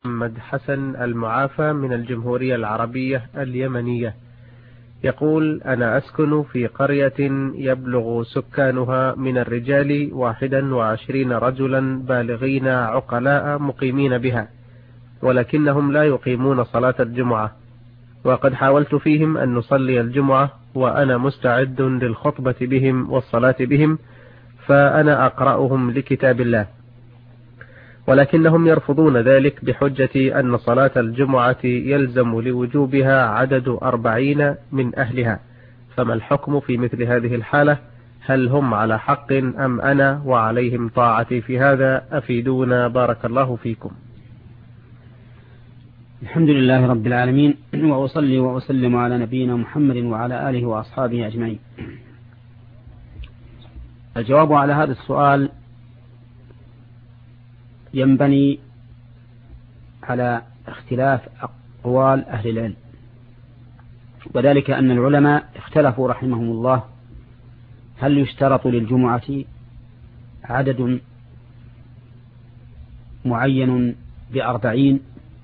محمد حسن المعافى من الجمهورية العربية اليمنية، يقول: أنا أسكن في قرية يبلغ سكانها من الرجال 21 رجلا بالغين عقلاء مقيمين بها، ولكنهم لا يقيمون صلاة الجمعة، وقد حاولت فيهم أن نصلي الجمعة وأنا مستعد للخطبة بهم والصلاة بهم، فأنا أقرأهم لكتاب الله، ولكنهم يرفضون ذلك بحجة أن صلاة الجمعة يلزم لوجوبها عدد 40 من أهلها، فما الحكم في مثل هذه الحالة؟ هل هم على حق أم أنا وعليهم طاعتي في هذا؟ أفيدونا بارك الله فيكم. الحمد لله رب العالمين، وأصلي وأسلم على نبينا محمد وعلى آله وأصحابه أجمعين. الجواب على هذا السؤال ينبني على اختلاف أقوال أهل العلم، وذلك أن العلماء اختلفوا رحمهم الله هل يشترط للجمعة عدد معين ب40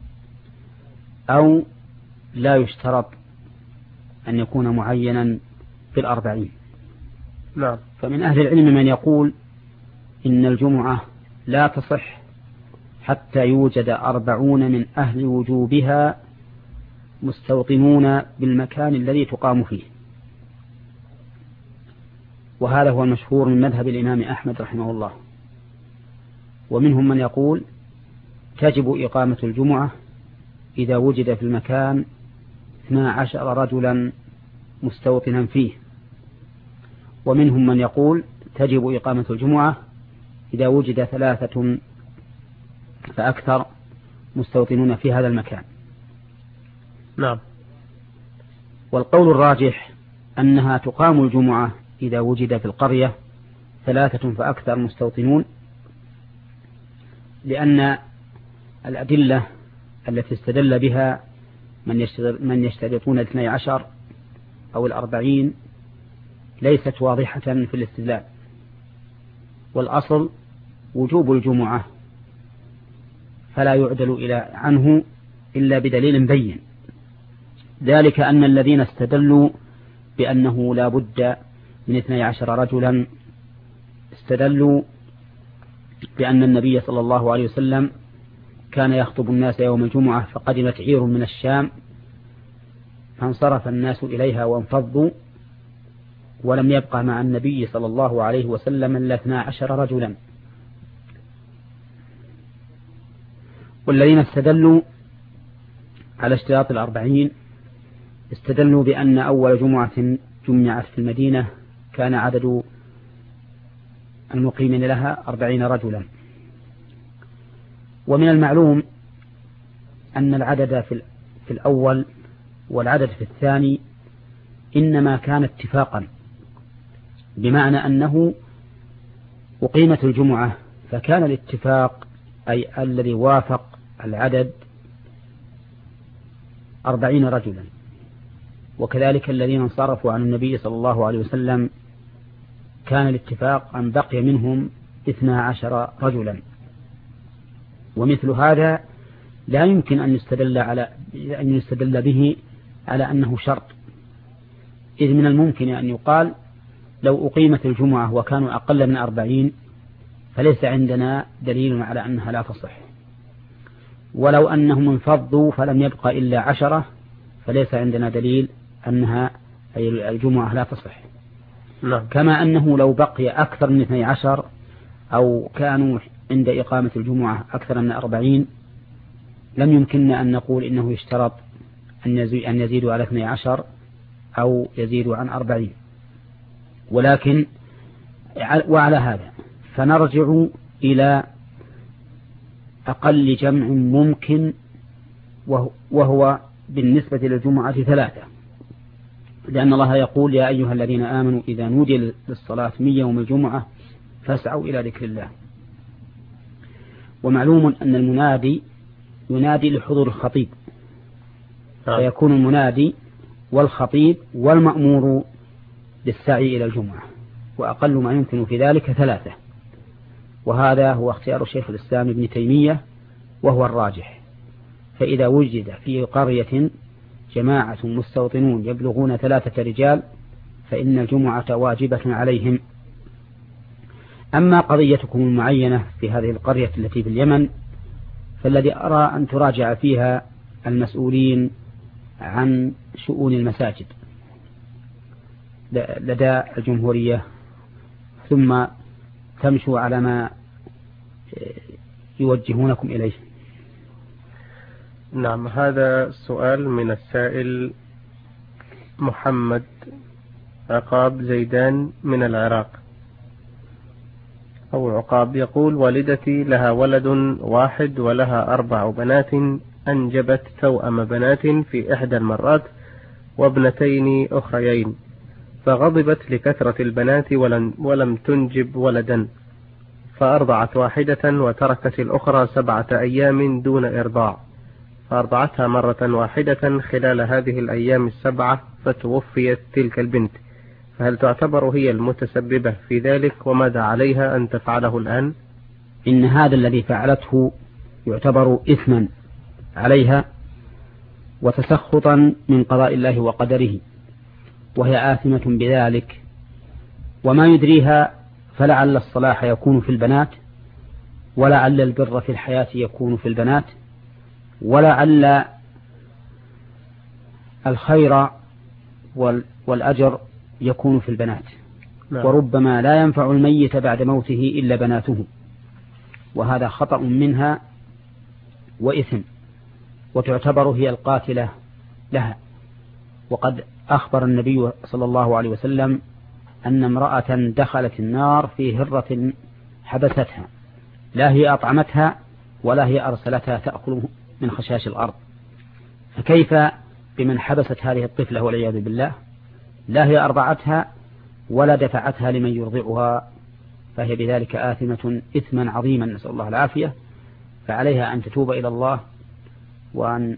أو لا يشترط أن يكون معينا ب40. نعم. فمن أهل العلم من يقول إن الجمعة لا تصح حتى يوجد 40 من أهل وجوبها مستوطنون بالمكان الذي تقام فيه، وهذا هو المشهور من مذهب الإمام أحمد رحمه الله. ومنهم من يقول تجب إقامة الجمعة إذا وجد في المكان 12 رجلا مستوطنا فيه، ومنهم من يقول تجب إقامة الجمعة إذا وجد 3 فأكثر مستوطنون في هذا المكان. نعم. والقول الراجح أنها تقام الجمعة إذا وجد في القرية 3 فأكثر مستوطنون، لأن الأدلة التي استدل بها من يشترطون 12 أو 40 ليست واضحة في الاستدلال، والأصل وجوب الجمعة فلا يعدل عنه إلا بدليل بين، ذلك أن الذين استدلوا بأنه لا بد من 12 رجلا استدلوا بأن النبي صلى الله عليه وسلم كان يخطب الناس يوم الجمعة فقدمت عير من الشام فانصرف الناس إليها وانفضوا ولم يبقى مع النبي صلى الله عليه وسلم إلا 12 رجلا. والذين استدلوا على اشتراط 40 استدلوا بأن أول جمعة جمعت في المدينة كان عدد المقيمين لها 40 رجلا. ومن المعلوم أن العدد في الأول والعدد في الثاني إنما كان اتفاقا، بمعنى أنه أقيمت الجمعة فكان الاتفاق أي الذي وافق العدد 40 رجلا، وكذلك الذين انصرفوا عن النبي صلى الله عليه وسلم كان الاتفاق أن بقي منهم 12 رجلا. ومثل هذا لا يمكن أن يستدل به على أنه شرط، إذ من الممكن أن يقال لو أقيمت الجمعة وكانوا أقل من 40 فليس عندنا دليل على أنها لا تصح، ولو أنهم انفضوا فلم يبقى إلا 10 فليس عندنا دليل أنها أي الجمعة لا تصح. نعم. كما أنه لو بقي أكثر من 12 أو كانوا عند إقامة الجمعة أكثر من 40 لم يمكننا أن نقول إنه يشترط أن يزيدوا على 12 أو يزيدوا عن 40. ولكن وعلى هذا فنرجع إلى أقل جمع ممكن، وهو بالنسبة للجمعة 3، لأن الله يقول يا أيها الذين آمنوا إذا نودي للصلاة من يوم الجمعة فاسعوا إلى ذكر الله. ومعلوم أن المنادي ينادي لحضور الخطيب، فيكون المنادي والخطيب والمأمور للسعي إلى الجمعة، وأقل ما يمكن في ذلك 3، وهذا هو اختيار الشيخ الإسلام ابن تيمية وهو الراجح. فإذا وجد في قرية جماعة مستوطنون يبلغون 3 رجال فإن الجمعة واجبة عليهم. أما قضيتكم المعينة في هذه القرية التي في اليمن فالذي أرى أن تراجع فيها المسؤولين عن شؤون المساجد لدى الجمهورية، ثم تمشوا على ما يوجهونكم إليه. نعم، هذا سؤال من السائل محمد عقاب زيدان من العراق أو عقاب، يقول: والدتي لها ولد واحد ولها 4 بنات، أنجبت توأم بنات في إحدى المرات وابنتين أخريين، فغضبت لكثرة البنات ولم تنجب ولدا، فأرضعت واحدة وتركت الأخرى 7 أيام دون إرضاع، فأرضعتها مرة واحدة خلال هذه الأيام 7 فتوفيت تلك البنت، فهل تعتبر هي المتسببة في ذلك؟ وماذا عليها أن تفعله الآن؟ إن هذا الذي فعلته يعتبر إثما عليها وتسخطا من قضاء الله وقدره، وهي آثمة بذلك، وما يدريها فلعل الصلاح يكون في البنات، ولعل البر في الحياة يكون في البنات، ولعل الخير والأجر يكون في البنات. نعم. وربما لا ينفع الميت بعد موته إلا بناته، وهذا خطأ منها وإثم، وتعتبر هي القاتلة لها. أخبر النبي صلى الله عليه وسلم أن امرأة دخلت النار في هرة حبستها، لا هي أطعمتها ولا هي أرسلتها تأكل من خشاش الأرض، فكيف بمن حبست هذه الطفلة والعياذ بالله، لا هي أرضعتها ولا دفعتها لمن يرضعها، فهي بذلك آثمة إثما عظيما، نسأل الله العافية. فعليها أن تتوب إلى الله وأن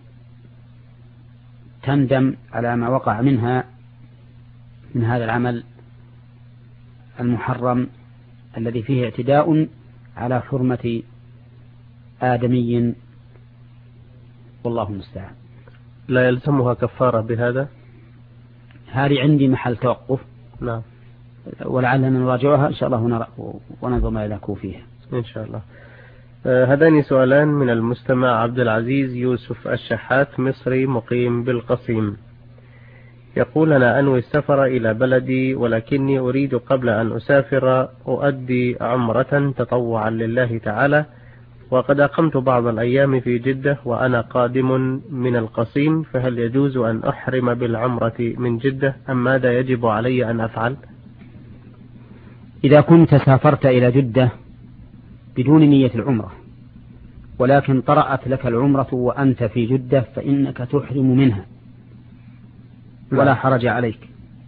تندم على ما وقع منها من هذا العمل المحرم الذي فيه اعتداء على حرمة آدمي، والله المستعان. لا يلزمها كفارة بهذا؟ هذه عندي محل توقف. نعم. ولعلنا نراجعها إن شاء الله وننظر ما يلاكو فيها إن شاء الله. هذان سؤالان من المستمع عبد العزيز يوسف الشحات، مصري مقيم بالقصيم، يقول: أنا أنوي السفر إلى بلدي، ولكني أريد قبل أن أسافر أؤدي عمرة تطوعا لله تعالى، وقد أقمت بعض الأيام في جدة وأنا قادم من القصيم، فهل يجوز أن أحرم بالعمرة من جدة أم ماذا يجب علي أن أفعل؟ إذا كنت سافرت إلى جدة بدون نية العمرة ولكن طرأت لك العمرة وأنت في جدة فإنك تحرم منها ولا حرج عليك،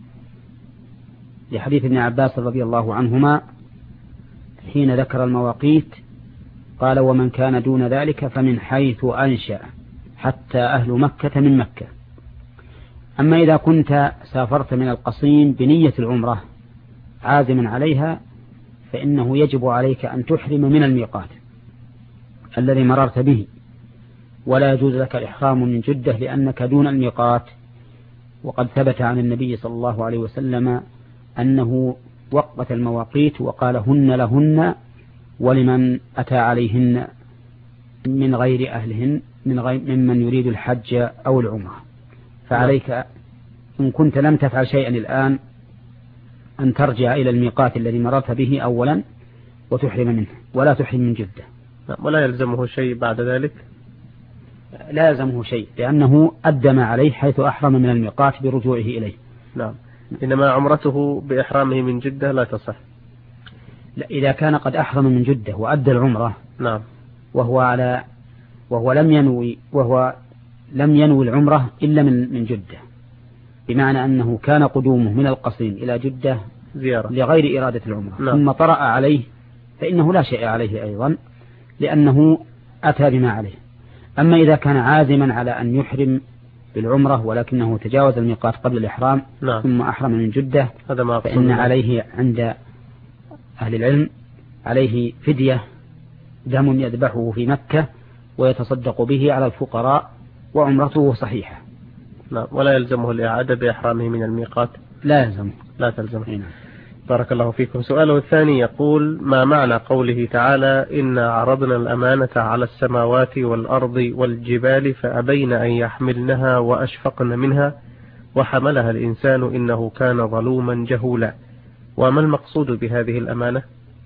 لحديث ابن عباس رضي الله عنهما حين ذكر المواقيت قال: ومن كان دون ذلك فمن حيث أنشأ حتى أهل مكة من مكة. أما إذا كنت سافرت من القصيم بنية العمرة عازما عليها فإنه يجب عليك أن تحرم من الميقات الذي مررت به، ولا يجوز لك الإحرام من جدة لأنك دون الميقات. وقد ثبت عن النبي صلى الله عليه وسلم أنه وقت المواقيت وقال: هن لهن ولمن أتى عليهن من غير أهلهن ممن يريد الحج أو العمرة. فعليك إن كنت لم تفعل شيئا الآن أن ترجع إلى الميقات الذي مررت به أولا وتحرم منه، ولا تحرم من جدة. ولا يلزمه شيء بعد ذلك؟ لا يلزمه شيء، لأنه أدى ما عليه حيث أحرم من الميقات برجوعه إليه. نعم. إنما عمرته بإحرامه من جدة لا تصح. لا، إذا كان قد أحرم من جدة وأدى العمرة. نعم. وهو لم ينوي العمرة إلا من جدة، بمعنى أنه كان قدومه من القصيم إلى جدة زيارة لغير إرادة العمرة. نعم. ثم طرأ عليه فإنه لا شيء عليه أيضا، لأنه أتى بما عليه. أما إذا كان عازما على أن يحرم بالعمرة ولكنه تجاوز الميقات قبل الإحرام. نعم. ثم أحرم من جدة فإن عليه عند أهل العلم عليه فدية، دم يذبحه في مكة ويتصدق به على الفقراء وعمرته صحيحة. لا، ولا يلزمه الإعادة بإحرامه من الميقات؟ لا يلزمه. لا تلزمه. بارك الله فيكم. سؤاله الثاني يقول: ما معنى قوله تعالى: إنا عرضنا الأمانة على السماوات والأرض والجبال فأبين أن يحملنها وأشفقن منها وحملها الإنسان إنه كان ظلوما جهولا؟ وما المقصود بهذه الأمانة؟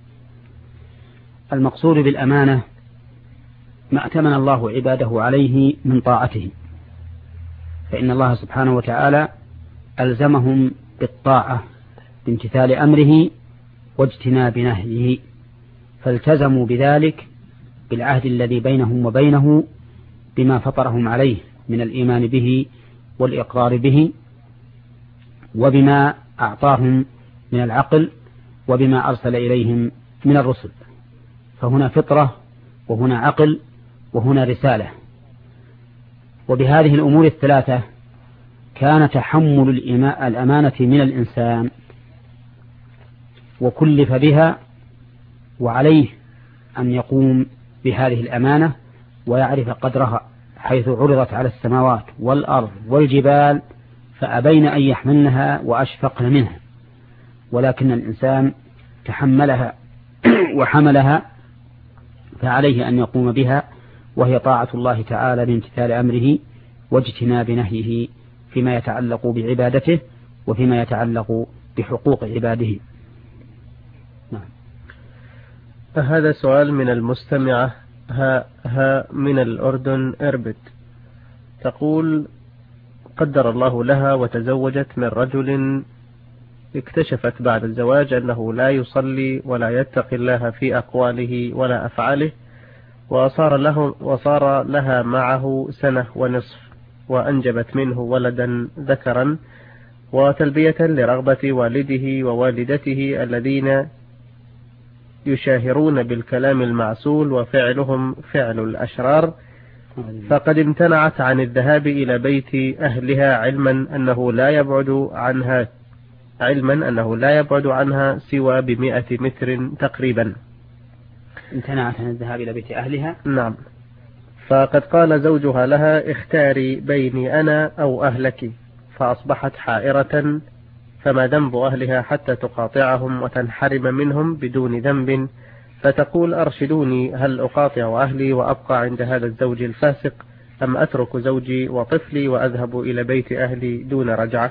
المقصود بالأمانة ما أتمن الله عباده عليه من طاعته، فإن الله سبحانه وتعالى ألزمهم بالطاعة بامتثال أمره واجتناب نهيه، فالتزموا بذلك بالعهد الذي بينهم وبينه بما فطرهم عليه من الإيمان به والإقرار به، وبما أعطاهم من العقل، وبما أرسل إليهم من الرسل. فهنا فطرة، وهنا عقل، وهنا رسالة. وبهذه الأمور الثلاثة كان تحمل الأمانة من الإنسان وكلف بها، وعليه أن يقوم بهذه الأمانة ويعرف قدرها، حيث عرضت على السماوات والأرض والجبال فأبين أن يحملنها وأشفقن منها، ولكن الإنسان تحملها وحملها، فعليه أن يقوم بها، وهي طاعة الله تعالى بامتثال أمره واجتناب نهيه فيما يتعلق بعبادته وفيما يتعلق بحقوق عباده. نعم. هذا سؤال من المستمعة ها من الأردن إربد، تقول: قدر الله لها وتزوجت من رجل اكتشفت بعد الزواج أنه لا يصلي ولا يتقي الله في أقواله ولا أفعاله، وصار لها معه 1.5 سنة وأنجبت منه ولدا ذكرا، وتلبية لرغبة والده ووالدته الذين يشاهرون بالكلام المعسول وفعلهم فعل الأشرار، فقد امتنعت عن الذهاب إلى بيت أهلها علما أنه لا يبعد عنها سوى 100 متر تقريبا. امتنعت عن الذهاب إلى بيت أهلها؟ نعم. فقد قال زوجها لها: اختاري بيني أنا أو أهلك، فأصبحت حائرة، فما ذنب أهلها حتى تقاطعهم وتنحرم منهم بدون ذنب؟ فتقول: أرشدوني، هل أقاطع أهلي وأبقى عند هذا الزوج الفاسق، أم أترك زوجي وطفلي وأذهب إلى بيت أهلي دون رجعة؟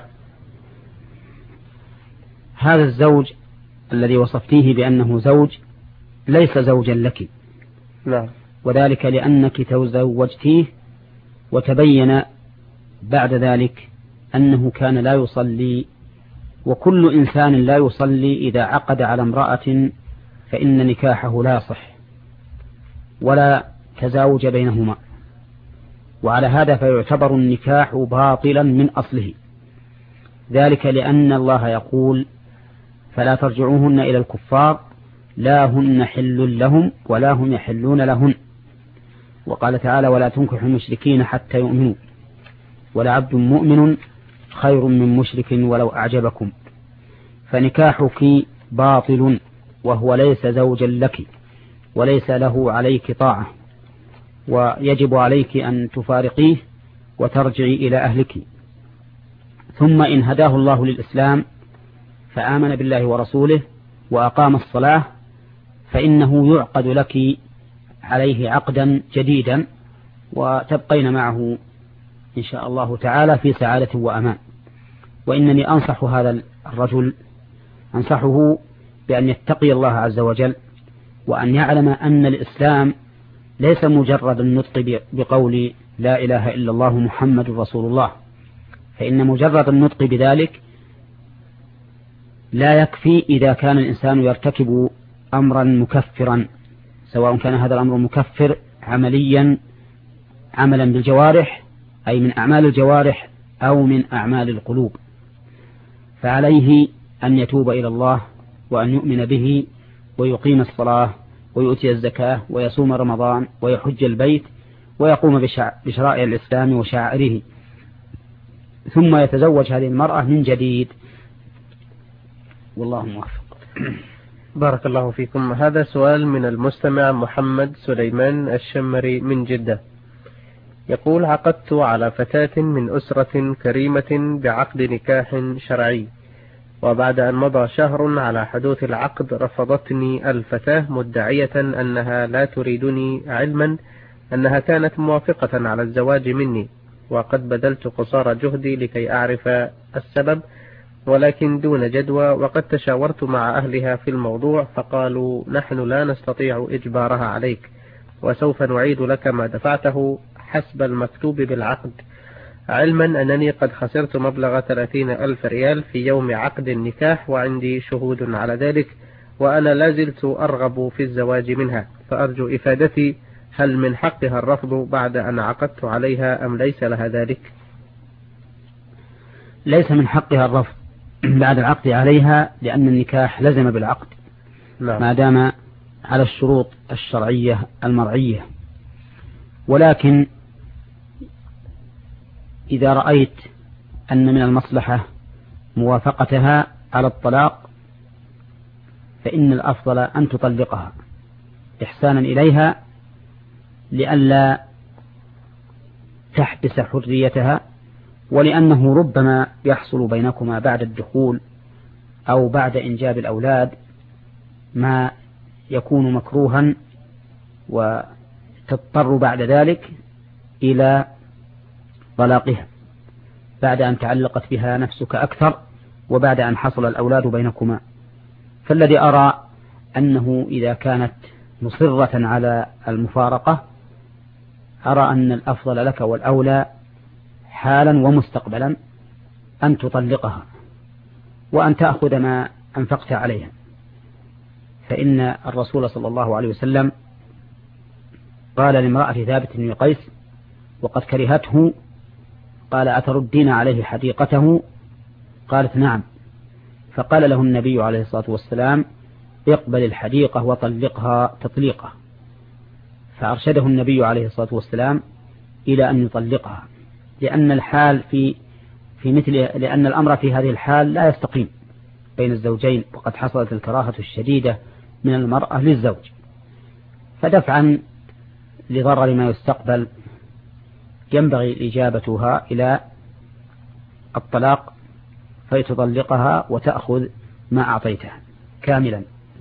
هذا الزوج الذي وصفتيه بأنه زوج ليس زوجا لك. نعم. وذلك لأنك تزوجتيه وتبين بعد ذلك أنه كان لا يصلي، وكل إنسان لا يصلي إذا عقد على امرأة فإن نكاحه لا يصح ولا تزاوج بينهما، وعلى هذا فيعتبر النكاح باطلا من أصله، ذلك لأن الله يقول: فلا ترجعوهن إلى الكفار لا هن حل لهم ولا هم يحلون لهن. وقال تعالى: ولا تنكحوا المشركين حتى يؤمنوا ولعبد مؤمن خير من مشرك ولو أعجبكم. فنكاحك باطل، وهو ليس زوجا لك وليس له عليك طاعة، ويجب عليك أن تفارقيه وترجعي إلى أهلك. ثم إن هداه الله للإسلام فآمن بالله ورسوله وأقام الصلاة فإنه يعقد لك عليه عقدا جديدا، وتبقين معه إن شاء الله تعالى في سعادة وأمان. وإنني أنصح هذا الرجل، أنصحه بأن يتقي الله عز وجل، وأن يعلم أن الإسلام ليس مجرد النطق بقول لا إله إلا الله محمد رسول الله، فإن مجرد النطق بذلك لا يكفي إذا كان الإنسان يرتكب أمرا مكفرا، سواء كان هذا الأمر مكفر عمليا عملا بالجوارح أي من أعمال الجوارح أو من أعمال القلوب، فعليه أن يتوب إلى الله وأن يؤمن به ويقيم الصلاة ويؤتي الزكاة ويصوم رمضان ويحج البيت ويقوم بشرائع الإسلام وشعائره، ثم يتزوج هذه المرأة من جديد، والله موفق. بارك الله فيكم. هذا سؤال من المستمع محمد سليمان الشمري من جدة، يقول: عقدت على فتاة من أسرة كريمة بعقد نكاح شرعي، وبعد أن مضى شهر على حدوث العقد رفضتني الفتاة مدعية أنها لا تريدني، علما أنها كانت موافقة على الزواج مني، وقد بذلت قصارى جهدي لكي أعرف السبب ولكن دون جدوى، وقد تشاورت مع أهلها في الموضوع فقالوا: نحن لا نستطيع إجبارها عليك، وسوف نعيد لك ما دفعته حسب المكتوب بالعقد، علما أنني قد خسرت مبلغ 30,000 ريال في يوم عقد النكاح، وعندي شهود على ذلك، وأنا لازلت أرغب في الزواج منها، فأرجو إفادتي، هل من حقها الرفض بعد أن عقدت عليها أم ليس لها ذلك؟ ليس من حقها الرفض بعد العقد عليها، لأن النكاح لزم بالعقد. نعم. ما دام على الشروط الشرعية المرعية. ولكن إذا رأيت أن من المصلحة موافقتها على الطلاق فإن الأفضل أن تطلقها إحسانا إليها، لئلا تحبس حريتها، ولأنه ربما يحصل بينكما بعد الدخول أو بعد إنجاب الأولاد ما يكون مكروها، وتضطر بعد ذلك إلى طلاقها بعد أن تعلقت بها نفسك أكثر، وبعد أن حصل الأولاد بينكما. فالذي أرى أنه إذا كانت مصرة على المفارقة، أرى أن الأفضل لك والأولى حالا ومستقبلا أن تطلقها وأن تأخذ ما أنفقت عليها، فإن الرسول صلى الله عليه وسلم قال لامرأة ثابت بن قيس وقد كرهته، قال: أتردين عليه حديقته؟ قالت: نعم. فقال له النبي عليه الصلاة والسلام: اقبل الحديقة وطلقها تطليقة. فأرشده النبي عليه الصلاة والسلام إلى أن يطلقها، لأن الحال لأن الأمر في هذه الحال لا يستقيم بين الزوجين، وقد حصلت الكراهة الشديدة من المرأة للزوج، فدفعا لضرر ما يستقبل ينبغي إجابتها إلى الطلاق، فيتطلقها وتأخذ ما أعطيتها كاملا.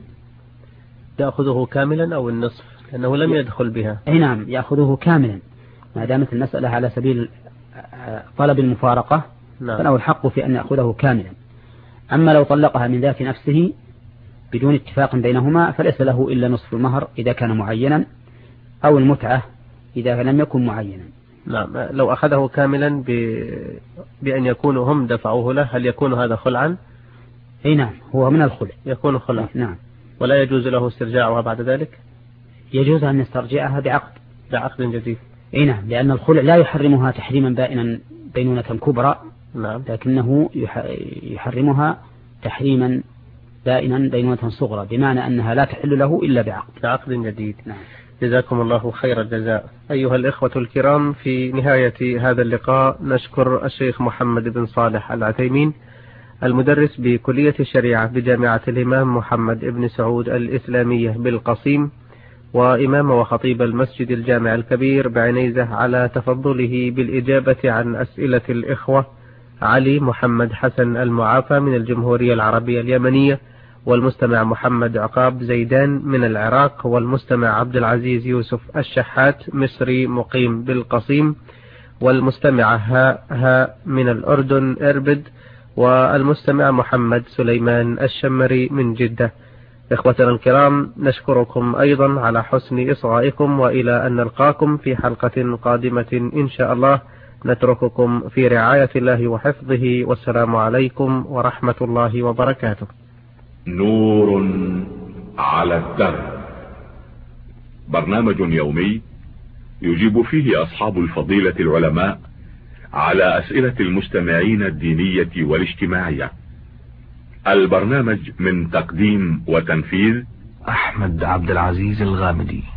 تأخذه كاملا أو النصف، لأنه لم يدخل بها؟ أي نعم، يأخذه كاملا ما دامت المسألة على سبيل طلب المفارقة. نعم. فله الحق في أن يأخذه كاملا. أما لو طلقها من ذات نفسه بدون اتفاق بينهما فليس له إلا نصف المهر إذا كان معينا، أو المتعة إذا لم يكن معينا. نعم. لو أخذه كاملا بأن يكونوا هم دفعوه له، هل يكون هذا خلعا؟ أي نعم، هو من الخلع. يكون خلعا. نعم. ولا يجوز له استرجاعها بعد ذلك؟ يجوز أن يسترجعها بعقد جديد. أي نعم، لأن الخلع لا يحرمها تحريما بائنا بينونة كبرى. نعم. لكنه يحرمها تحريما بائنا بينونة صغرى، بمعنى أنها لا تحل له إلا بعقد جديد. نعم. جزاكم الله خير الجزاء. أيها الإخوة الكرام، في نهاية هذا اللقاء نشكر الشيخ محمد بن صالح العثيمين، المدرس بكلية الشريعة بجامعة الإمام محمد بن سعود الإسلامية بالقصيم، وإمام وخطيب المسجد الجامع الكبير بعنيزة، على تفضله بالإجابة عن أسئلة الإخوة علي محمد حسن المعافى من الجمهورية العربية اليمنية، والمستمع محمد عقاب زيدان من العراق، والمستمع عبد العزيز يوسف الشحات مصري مقيم بالقصيم، والمستمع ها من الأردن إربد، والمستمع محمد سليمان الشمري من جدة. إخوتنا الكرام، نشكركم أيضا على حسن إصغائكم، وإلى أن نلقاكم في حلقة قادمة إن شاء الله. نترككم في رعاية الله وحفظه، والسلام عليكم ورحمة الله وبركاته. نور على الدرب، برنامج يومي يجيب فيه أصحاب الفضيلة العلماء على أسئلة المستمعين الدينية والاجتماعية. البرنامج من تقديم وتنفيذ أحمد عبد العزيز الغامدي.